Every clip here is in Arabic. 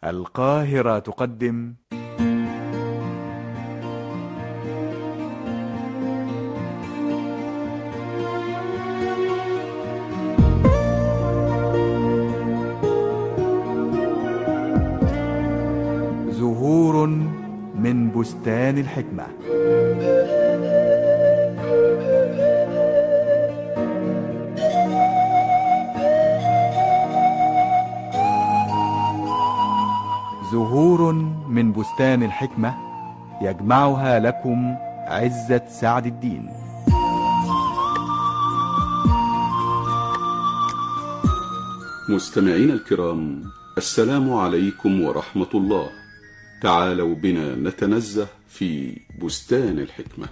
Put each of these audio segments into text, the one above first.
القاهرة تقدم زهور من بستان الحكمة. زهور من بستان الحكمة يجمعها لكم عزت سعد الدين. مستمعين الكرام، السلام عليكم ورحمة الله. تعالوا بنا نتنزه في بستان الحكمة.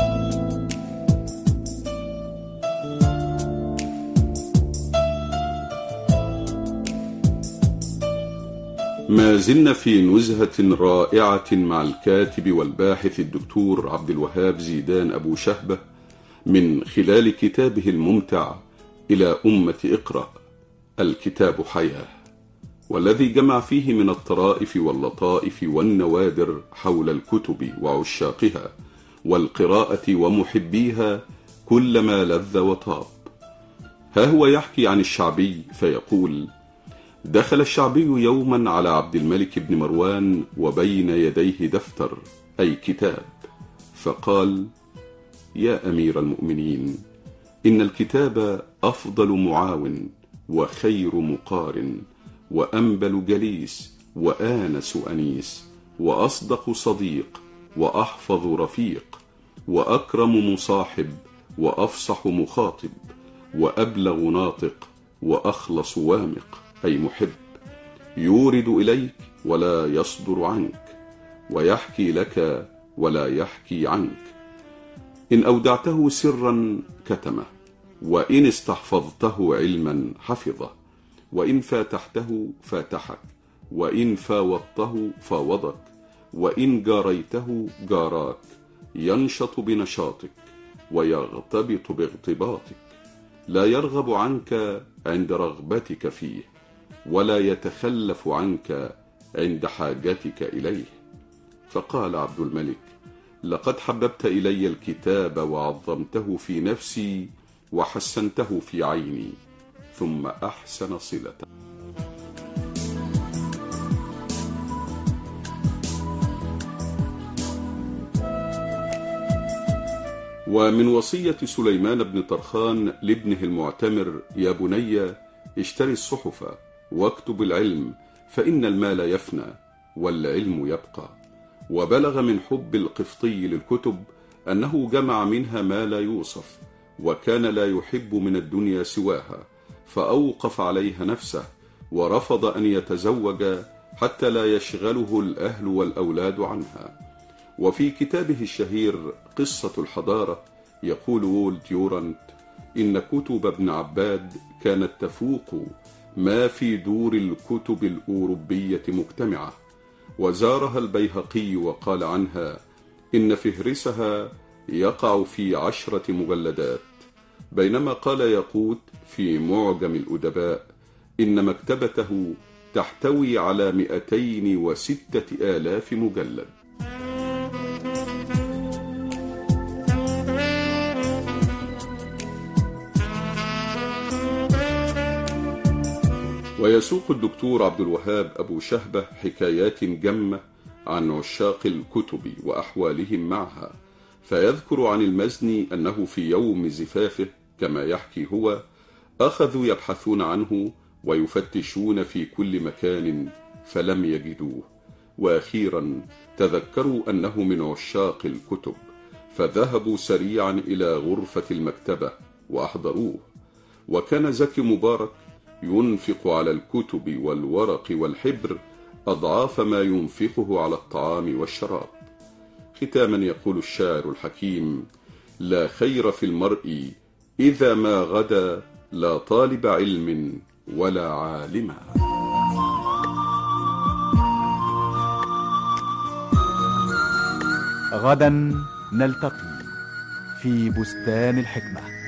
ما زلنا في نزهة رائعة مع الكاتب والباحث الدكتور عبد الوهاب زيدان أبو شهبة من خلال كتابه الممتع إلى أمة اقرأ، الكتاب حياة، والذي جمع فيه من الطرائف واللطائف والنوادر حول الكتب وعشاقها والقراءة ومحبيها كل ما لذ وطاب. ها هو يحكي عن الشعبي فيقول: دخل الشعبي يوما على عبد الملك بن مروان وبين يديه دفتر أي كتاب، فقال: يا أمير المؤمنين، إن الكتاب أفضل معاون وخير مقارن وأنبل جليس وآنس أنيس وأصدق صديق وأحفظ رفيق وأكرم مصاحب وأفصح مخاطب وأبلغ ناطق وأخلص وامق أي محب، يورد إليك ولا يصدر عنك، ويحكي لك ولا يحكي عنك. إن أودعته سرا كتمه، وإن استحفظته علما حفظه، وإن فاتحته فاتحك، وإن فاوضته فاوضك، وإن جاريته جاراك، ينشط بنشاطك ويغتبط باغتباطك، لا يرغب عنك عند رغبتك فيه، ولا يتخلف عنك عند حاجتك إليه. فقال عبد الملك: لقد حببت إلي الكتاب وعظمته في نفسي وحسنته في عيني، ثم أحسن صلته. ومن وصية سليمان بن طرخان لابنه المعتمر: يا بني اشتري الصحف واكتب العلم، فإن المال يفنى والعلم يبقى. وبلغ من حب القفطي للكتب أنه جمع منها ما لا يوصف، وكان لا يحب من الدنيا سواها، فأوقف عليها نفسه ورفض أن يتزوج حتى لا يشغله الأهل والأولاد عنها. وفي كتابه الشهير قصة الحضارة يقول وولد يورانت: إن كتب ابن عباد كانت تفوق ما في دور الكتب الأوروبية مجتمعة. وزارها البيهقي وقال عنها إن فهرسها يقع في 10 مجلدات، بينما قال ياقوت في معجم الأدباء إن مكتبته تحتوي على 206,000 مجلد. ويسوق الدكتور عبد الوهاب أبو شهبة حكايات جمة عن عشاق الكتب وأحوالهم معها، فيذكر عن المزني أنه في يوم زفافه كما يحكي هو أخذوا يبحثون عنه ويفتشون في كل مكان فلم يجدوه، وأخيرا تذكروا أنه من عشاق الكتب، فذهبوا سريعا إلى غرفة المكتبة وأحضروه. وكان زكي مبارك ينفق على الكتب والورق والحبر أضعاف ما ينفقه على الطعام والشراب. ختاما يقول الشاعر الحكيم: لا خير في المرء إذا ما غدا لا طالب علم ولا عالما. غدا نلتقي في بستان الحكمة.